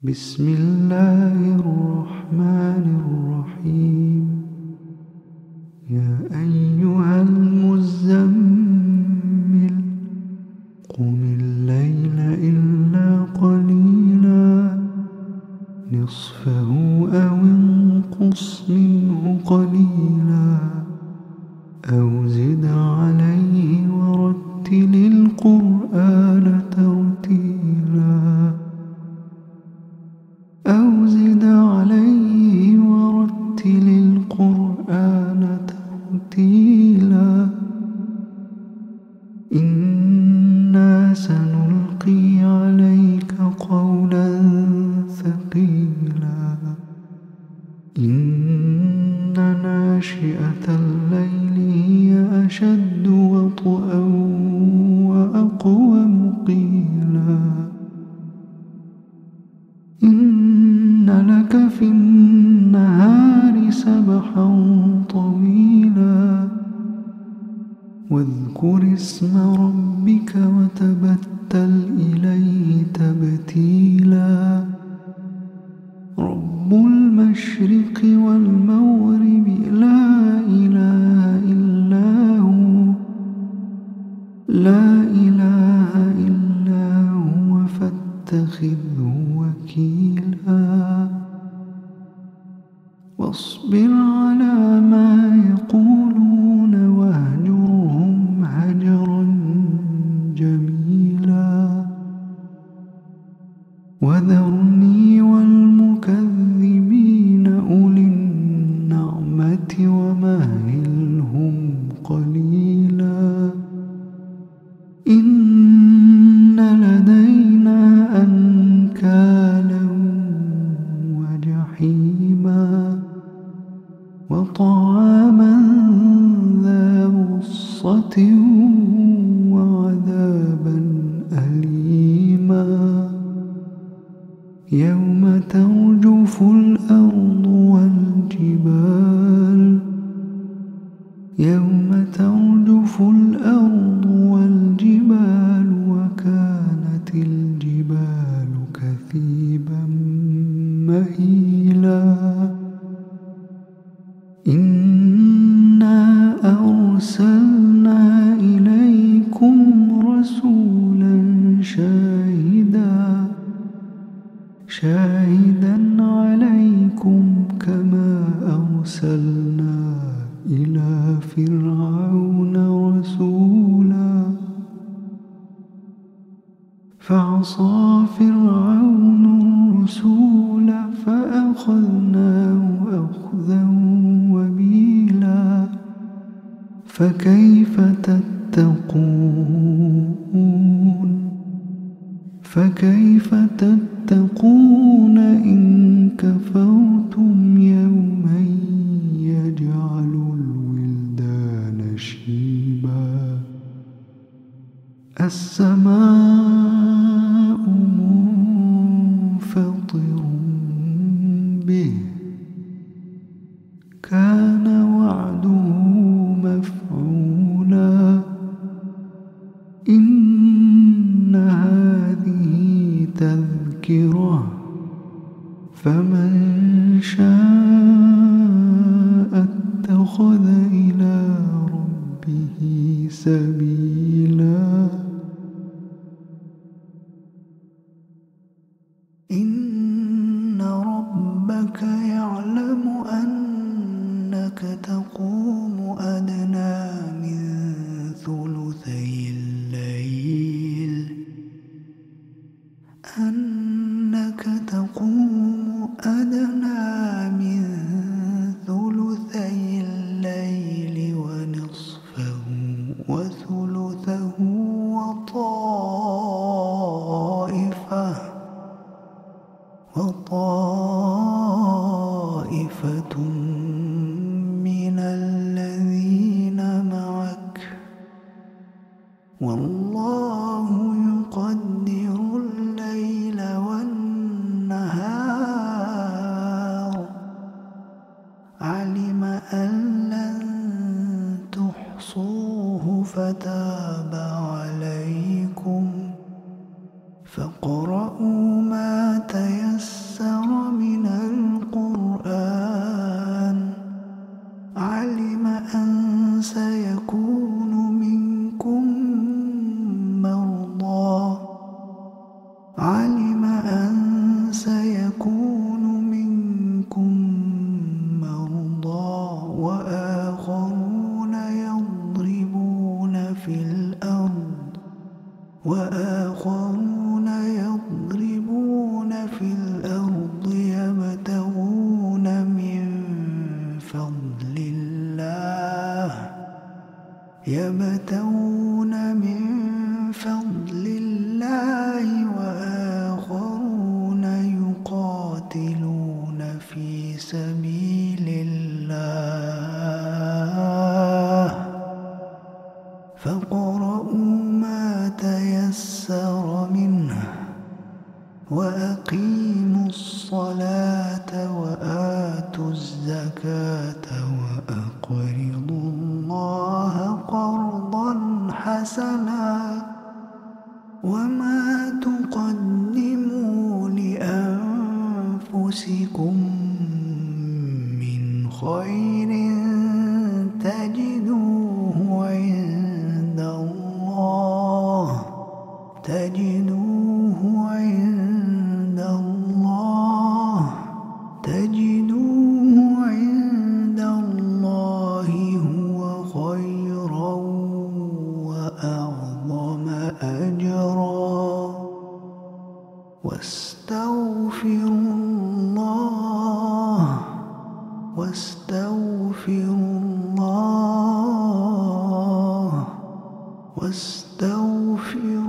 بسم الله الرحمن الرحيم. يا أيها المزمل قم الليل إلا قليلا نصفه أو انقص منه قليلا أو زد عليه ورتل القرآن ترتيلا أو زد عليه ورتل القرآن ترتيلا إنا سنلقي عليك قولا ثقيلا إن ناشئة الليل هي أشد وطئا وأقوم قيلا إن لك في النهار سبحا طويلا واذكر اسم ربك وتبتل إليه تبتيلا رب المشرق والمغرب لا إله إلا هو فاتخذه وكيلا واصبر على ما يقولون واهجرهم هجرا جميلا وذرني والمكذبين أولي النعمة ومهلهم قليلا إن لدينا أنكالا وجحيما وطعاما ذا غصة وعذابا أليما يوم ترجف الأرض والجبال وكانت الجبال كثيبا مهيلا إنا أرسلنا إليكم رسولا شاهدا عليكم كما أرسلنا إلى فرعون رسولا فعصى فرعون الرسول فأخذناه أخذا وبيلا فكيف تتقون إن كفرتم يوما يجعل الولدان شيبا السماء منفطر به كان وعده مفعولا إن هذه تذكرة فمن شاء اتخذ إلى ربه سبيلا إن ربك يعلم أنك تقوم أدنى من ثلثي الليل ونصفه وثلثه وطائفة من الذين معك والله يقدر الليل والنهار علم أن لن تحصوه فتاب عليكم فاقرؤوا ما تيسر وآخرون يضربون في الأرض يبتغون من فضل الله وآخرون يقاتلون في سبيل الله فاقرؤوا ما تيسر منه وأقيموا الصلاة وآتوا الزكاة وأقرضوا الله قرضا حسنا وما تقدموا لأنفسكم من خير تجدوه عند الله هو خيرا وأعظم أجرا واستغفروا الله